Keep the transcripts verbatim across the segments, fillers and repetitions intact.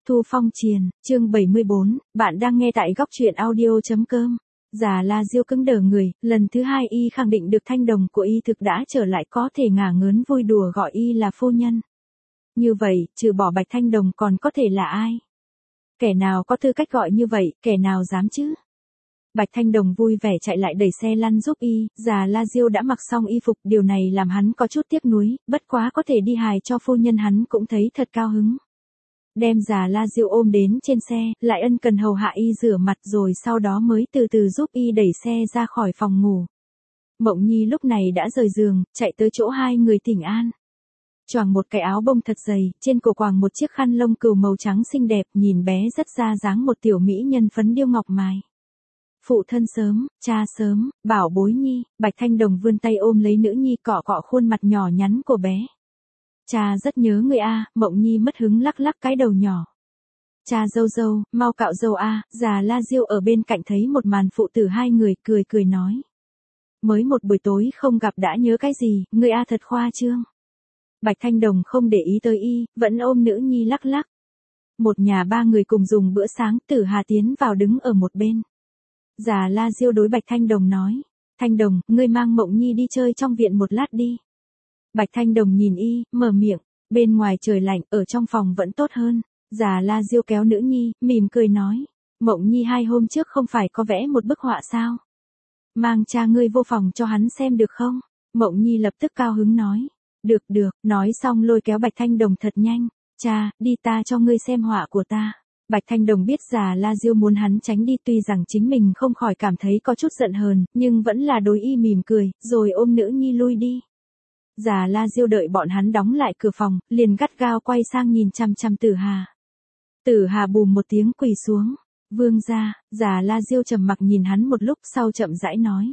Thu Phong Triền, chương bảy mươi bốn, bạn đang nghe tại góc truyện audio.com. Già La Diêu cứng đờ người, lần thứ hai y khẳng định được thanh đồng của y thực đã trở lại, có thể ngả ngớn vui đùa gọi y là phu nhân. Như vậy, trừ bỏ Bạch Thanh Đồng còn có thể là ai? Kẻ nào có tư cách gọi như vậy, kẻ nào dám chứ? Bạch Thanh Đồng vui vẻ chạy lại đẩy xe lăn giúp y, già La Diêu đã mặc xong y phục, điều này làm hắn có chút tiếc nuối, bất quá có thể đi hài cho phu nhân hắn cũng thấy thật cao hứng. Đem già La Diêu ôm đến trên xe, lại ân cần hầu hạ y rửa mặt rồi sau đó mới từ từ giúp y đẩy xe ra khỏi phòng ngủ. Mộng Nhi lúc này đã rời giường, chạy tới chỗ hai người thỉnh an. Choàng một cái áo bông thật dày, trên cổ quàng một chiếc khăn lông cừu màu trắng xinh đẹp, nhìn bé rất ra dáng một tiểu mỹ nhân phấn điêu ngọc mài. Phụ thân sớm, cha sớm, bảo bối Nhi. Bạch Thanh Đồng vươn tay ôm lấy nữ nhi, cọ cọ khuôn mặt nhỏ nhắn của bé. Cha rất nhớ người a. Mộng Nhi mất hứng lắc lắc cái đầu nhỏ. Cha dâu dâu, mau cạo dâu a. Già La Diêu ở bên cạnh thấy một màn phụ tử hai người, cười cười nói. Mới một buổi tối không gặp đã nhớ cái gì, người a thật khoa trương. Bạch Thanh Đồng không để ý tới y, vẫn ôm nữ nhi lắc lắc. Một nhà ba người cùng dùng bữa sáng, Tử Hà tiến vào đứng ở một bên. Già La Diêu đối Bạch Thanh Đồng nói. Thanh Đồng, ngươi mang Mộng Nhi đi chơi trong viện một lát đi. Bạch Thanh Đồng nhìn y, mở miệng. Bên ngoài trời lạnh, ở trong phòng vẫn tốt hơn. Già La Diêu kéo nữ nhi, mỉm cười nói. Mộng Nhi hai hôm trước không phải có vẽ một bức họa sao? Mang cha ngươi vô phòng cho hắn xem được không? Mộng Nhi lập tức cao hứng nói. Được được, nói xong lôi kéo Bạch Thanh Đồng thật nhanh. Cha, đi ta cho ngươi xem họa của ta. Bạch Thanh Đồng biết già La Diêu muốn hắn tránh đi, tuy rằng chính mình không khỏi cảm thấy có chút giận hờn, nhưng vẫn là đối y mỉm cười, rồi ôm nữ nhi lui đi. Già La Diêu đợi bọn hắn đóng lại cửa phòng, liền gắt gao quay sang nhìn chăm chăm Tử Hà. Tử Hà bùm một tiếng quỳ xuống. Vương gia. Già La Diêu trầm mặc nhìn hắn một lúc sau chậm rãi nói.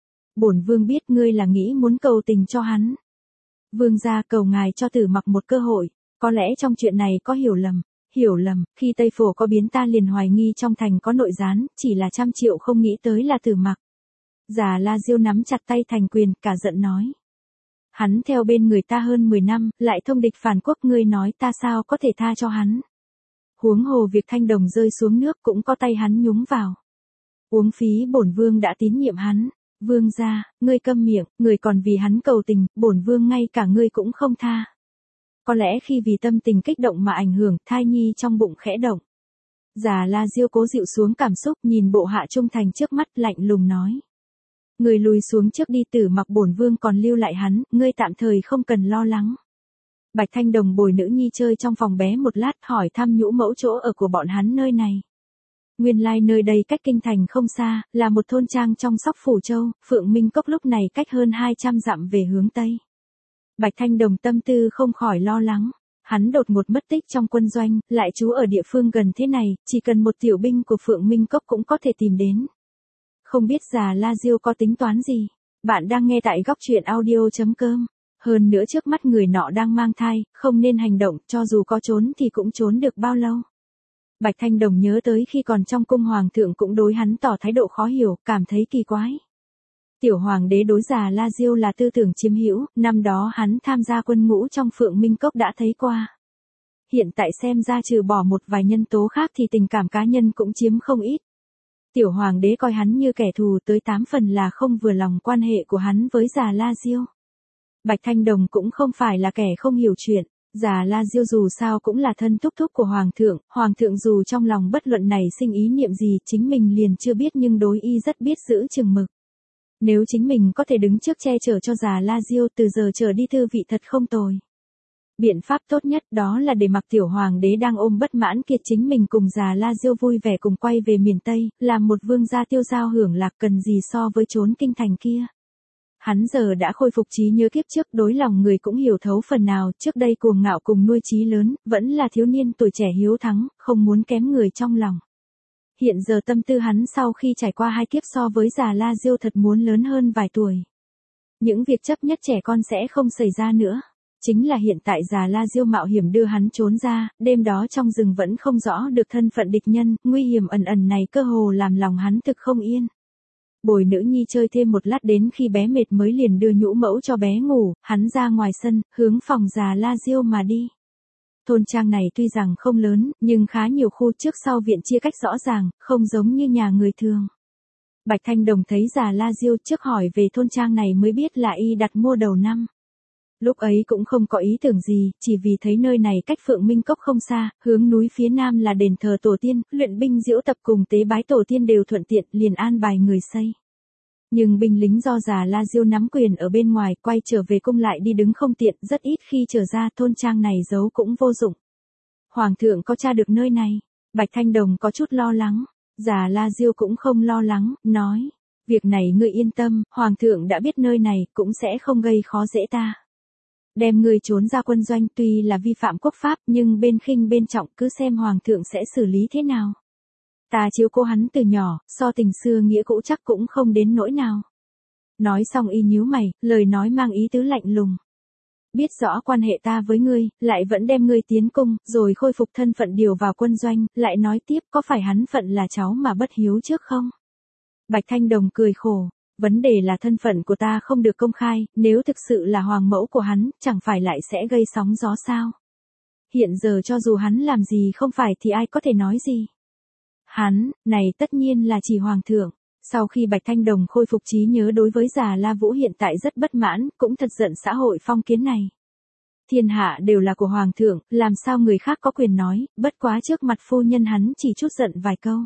Bổn vương biết ngươi là nghĩ muốn cầu tình cho hắn. Vương gia cầu ngài cho Tử Mặc một cơ hội, có lẽ trong chuyện này có hiểu lầm. Hiểu lầm, khi Tây Phổ có biến ta liền hoài nghi trong thành có nội gián, chỉ là trăm triệu không nghĩ tới là Tử Mặc. Già La Diêu nắm chặt tay thành quyền, cả giận nói. Hắn theo bên người ta hơn mười năm, lại thông địch phản quốc, ngươi nói ta sao có thể tha cho hắn. Huống hồ việc Thanh Đồng rơi xuống nước cũng có tay hắn nhúng vào. Uống phí bổn vương đã tín nhiệm hắn. Vương gia, ngươi câm miệng, người còn vì hắn cầu tình, bổn vương ngay cả ngươi cũng không tha. Có lẽ khi vì tâm tình kích động mà ảnh hưởng, thai nhi trong bụng khẽ động. Già La Diêu cố dịu xuống cảm xúc, nhìn bộ hạ trung thành trước mắt, lạnh lùng nói. Người lùi xuống trước đi, Tử Mặc bổn vương còn lưu lại hắn, ngươi tạm thời không cần lo lắng. Bạch Thanh Đồng bồi nữ nhi chơi trong phòng bé một lát, hỏi thăm nhũ mẫu chỗ ở của bọn hắn nơi này. Nguyên lai nơi đây cách kinh thành không xa, là một thôn trang trong Sóc Phủ Châu, Phượng Minh Cốc lúc này cách hơn hai trăm dặm về hướng Tây. Bạch Thanh Đồng tâm tư không khỏi lo lắng. Hắn đột ngột mất tích trong quân doanh, lại trú ở địa phương gần thế này, chỉ cần một tiểu binh của Phượng Minh Cốc cũng có thể tìm đến. Không biết già La Diêu có tính toán gì? Bạn đang nghe tại góc truyện audio.com. Hơn nữa trước mắt người nọ đang mang thai, không nên hành động, cho dù có trốn thì cũng trốn được bao lâu. Bạch Thanh Đồng nhớ tới khi còn trong cung hoàng thượng cũng đối hắn tỏ thái độ khó hiểu, cảm thấy kỳ quái. Tiểu hoàng đế đối già La Diêu là tư tưởng chiếm hữu, năm đó hắn tham gia quân ngũ trong Phượng Minh Cốc đã thấy qua. Hiện tại xem ra trừ bỏ một vài nhân tố khác thì tình cảm cá nhân cũng chiếm không ít. Tiểu hoàng đế coi hắn như kẻ thù, tới tám phần là không vừa lòng quan hệ của hắn với già La Diêu. Bạch Thanh Đồng cũng không phải là kẻ không hiểu chuyện. Già La Diêu dù sao cũng là thân thúc thúc của hoàng thượng, hoàng thượng dù trong lòng bất luận này sinh ý niệm gì chính mình liền chưa biết, nhưng đối y rất biết giữ chừng mực. Nếu chính mình có thể đứng trước che chở cho già La Diêu, từ giờ trở đi thư vị thật không tồi. Biện pháp tốt nhất đó là để mặc tiểu hoàng đế đang ôm bất mãn kiệt chính mình cùng già La Diêu vui vẻ cùng quay về miền Tây, làm một vương gia tiêu dao hưởng lạc, cần gì so với trốn kinh thành kia. Hắn giờ đã khôi phục trí nhớ kiếp trước, đối lòng người cũng hiểu thấu phần nào, trước đây cuồng ngạo cùng nuôi chí lớn, vẫn là thiếu niên tuổi trẻ hiếu thắng, không muốn kém người trong lòng. Hiện giờ tâm tư hắn sau khi trải qua hai kiếp so với già La Diêu thật muốn lớn hơn vài tuổi. Những việc chấp nhất trẻ con sẽ không xảy ra nữa. Chính là hiện tại già La Diêu mạo hiểm đưa hắn trốn ra, đêm đó trong rừng vẫn không rõ được thân phận địch nhân, nguy hiểm ẩn ẩn này cơ hồ làm lòng hắn thực không yên. Bồi nữ nhi chơi thêm một lát, đến khi bé mệt mới liền đưa nhũ mẫu cho bé ngủ, hắn ra ngoài sân, hướng phòng già La Diêu mà đi. Thôn trang này tuy rằng không lớn, nhưng khá nhiều khu trước sau viện chia cách rõ ràng, không giống như nhà người thường. Bạch Thanh Đồng thấy Già La Diêu trước hỏi về thôn trang này mới biết là y đặt mua đầu năm. Lúc ấy cũng không có ý tưởng gì, chỉ vì thấy nơi này cách Phượng Minh Cốc không xa, hướng núi phía nam là đền thờ tổ tiên, luyện binh diễu tập cùng tế bái tổ tiên đều thuận tiện, liền an bài người xây. Nhưng binh lính do Già La Diêu nắm quyền ở bên ngoài, quay trở về cung lại đi đứng không tiện, rất ít khi trở ra, thôn trang này giấu cũng vô dụng. Hoàng thượng có tra được nơi này? Bạch Thanh Đồng có chút lo lắng. Già La Diêu cũng không lo lắng, nói, việc này ngươi yên tâm, Hoàng thượng đã biết nơi này, cũng sẽ không gây khó dễ ta. Đem ngươi trốn ra quân doanh tuy là vi phạm quốc pháp, nhưng bên khinh bên trọng, cứ xem Hoàng thượng sẽ xử lý thế nào. Ta chiếu cố hắn từ nhỏ, so tình xưa nghĩa cũ chắc cũng không đến nỗi nào. Nói xong y nhíu mày, lời nói mang ý tứ lạnh lùng. Biết rõ quan hệ ta với ngươi, lại vẫn đem ngươi tiến cung, rồi khôi phục thân phận điều vào quân doanh, lại nói tiếp có phải hắn phận là cháu mà bất hiếu trước không? Bạch Thanh Đồng cười khổ, vấn đề là thân phận của ta không được công khai, nếu thực sự là hoàng mẫu của hắn, chẳng phải lại sẽ gây sóng gió sao? Hiện giờ cho dù hắn làm gì không phải thì ai có thể nói gì? Hắn, này tất nhiên là chỉ Hoàng thượng. Sau khi Bạch Thanh Đồng khôi phục trí nhớ đối với Già La Vũ hiện tại rất bất mãn, cũng thật giận xã hội phong kiến này. Thiên hạ đều là của Hoàng thượng, làm sao người khác có quyền nói, bất quá trước mặt phu nhân hắn chỉ chút giận vài câu.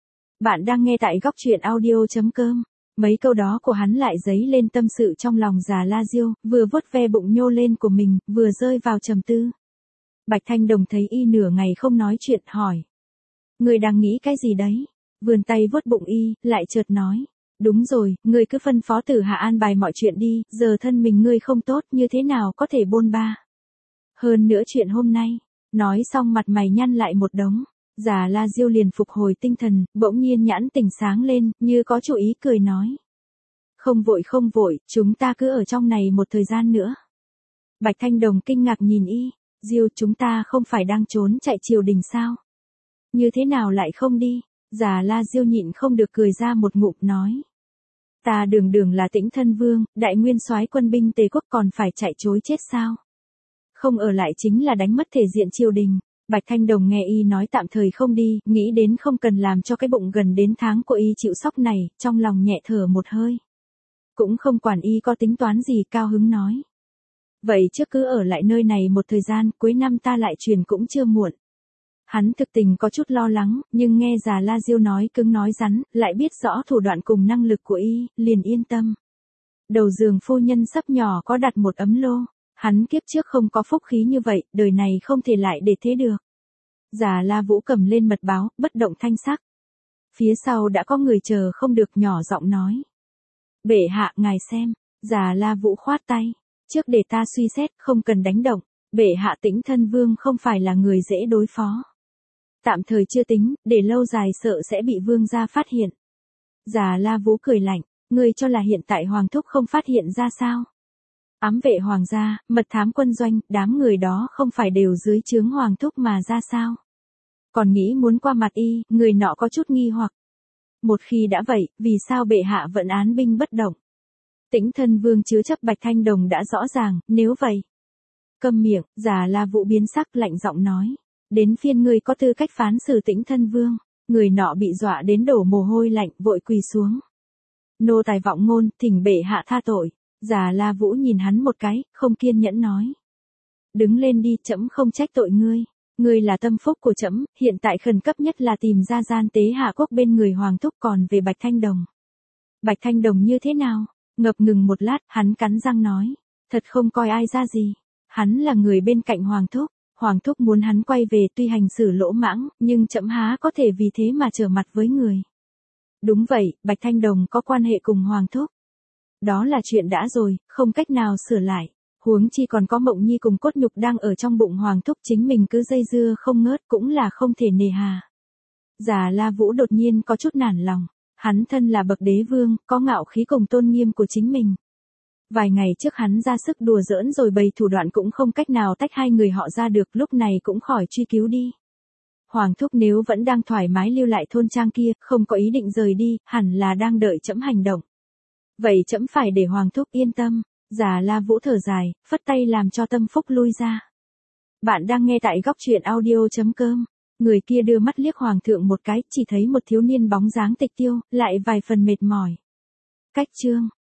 Bạn đang nghe tại góc truyện audio chấm com. Mấy câu đó của hắn lại dấy lên tâm sự trong lòng Già La Diêu, vừa vuốt ve bụng nhô lên của mình, vừa rơi vào trầm tư. Bạch Thanh Đồng thấy y nửa ngày không nói chuyện, hỏi. Người đang nghĩ cái gì đấy? Vươn tay vuốt bụng y, lại chợt nói. Đúng rồi, ngươi cứ phân phó Tử Hạ an bài mọi chuyện đi, giờ thân mình ngươi không tốt, như thế nào có thể bôn ba. Hơn nữa chuyện hôm nay, nói xong mặt mày nhăn lại một đống. Già La Diêu liền phục hồi tinh thần, bỗng nhiên nhãn tỉnh sáng lên, như có chủ ý cười nói. Không vội không vội, chúng ta cứ ở trong này một thời gian nữa. Bạch Thanh Đồng kinh ngạc nhìn y, Diêu chúng ta không phải đang trốn chạy triều đình sao? Như thế nào lại không đi? Già La Diêu nhịn không được cười ra một ngụm nói. Ta đường đường là Tĩnh Thân Vương, đại nguyên soái quân binh Tề quốc còn phải chạy trối chết sao? Không ở lại chính là đánh mất thể diện triều đình. Bạch Thanh Đồng nghe y nói tạm thời không đi, nghĩ đến không cần làm cho cái bụng gần đến tháng của y chịu sốc này, trong lòng nhẹ thở một hơi. Cũng không quản y có tính toán gì, cao hứng nói. Vậy trước cứ ở lại nơi này một thời gian, cuối năm ta lại truyền cũng chưa muộn. Hắn thực tình có chút lo lắng, nhưng nghe Già La Diêu nói cứng nói rắn, lại biết rõ thủ đoạn cùng năng lực của y, liền yên tâm. Đầu giường phu nhân sắp nhỏ có đặt một ấm lô, hắn kiếp trước không có phúc khí như vậy, đời này không thể lại để thế được. Già La Vũ cầm lên mật báo, bất động thanh sắc. Phía sau đã có người chờ không được, nhỏ giọng nói. Bệ hạ ngài xem, Già La Vũ khoát tay, trước để ta suy xét, không cần đánh động, bệ hạ Tĩnh Thân Vương không phải là người dễ đối phó. Tạm thời chưa tính, để lâu dài sợ sẽ bị vương gia phát hiện. Già La Vũ cười lạnh, ngươi cho là hiện tại hoàng thúc không phát hiện ra sao? Ám vệ hoàng gia, mật thám quân doanh, đám người đó không phải đều dưới trướng hoàng thúc mà ra sao? Còn nghĩ muốn qua mặt y, người nọ có chút nghi hoặc. Một khi đã vậy, vì sao bệ hạ vẫn án binh bất động? Tĩnh Thân Vương chứa chấp Bạch Thanh Đồng đã rõ ràng, nếu vậy. Câm miệng, Già La Vũ biến sắc lạnh giọng nói. Đến phiên ngươi có tư cách phán xử Tĩnh Thân Vương. Người nọ bị dọa đến đổ mồ hôi lạnh, vội quỳ xuống. Nô tài vọng ngôn, thỉnh bệ hạ tha tội. Già La Vũ nhìn hắn một cái, không kiên nhẫn nói. Đứng lên đi, trẫm không trách tội ngươi. Ngươi là tâm phúc của trẫm, hiện tại khẩn cấp nhất là tìm ra gian tế hạ quốc bên người hoàng thúc, còn về Bạch Thanh Đồng. Bạch Thanh Đồng như thế nào? Ngập ngừng một lát, hắn cắn răng nói. Thật không coi ai ra gì. Hắn là người bên cạnh hoàng thúc. Hoàng thúc muốn hắn quay về, tuy hành xử lỗ mãng, nhưng trẫm há có thể vì thế mà trở mặt với người. Đúng vậy, Bạch Thanh Đồng có quan hệ cùng hoàng thúc. Đó là chuyện đã rồi, không cách nào sửa lại. Huống chi còn có Mộng Nhi cùng cốt nhục đang ở trong bụng hoàng thúc, chính mình cứ dây dưa không ngớt cũng là không thể nề hà. Già La Vũ đột nhiên có chút nản lòng. Hắn thân là bậc đế vương, có ngạo khí cùng tôn nghiêm của chính mình. Vài ngày trước hắn ra sức đùa giỡn rồi bày thủ đoạn cũng không cách nào tách hai người họ ra được, lúc này cũng khỏi truy cứu đi. Hoàng thúc nếu vẫn đang thoải mái lưu lại thôn trang kia, không có ý định rời đi, hẳn là đang đợi trẫm hành động. Vậy trẫm phải để hoàng thúc yên tâm. Già La Vũ thở dài, phất tay làm cho Tâm Phúc lui ra. Bạn đang nghe tại góc truyện audio.com. Người kia đưa mắt liếc hoàng thượng một cái, chỉ thấy một thiếu niên bóng dáng tịch tiêu, lại vài phần mệt mỏi. Cách chương.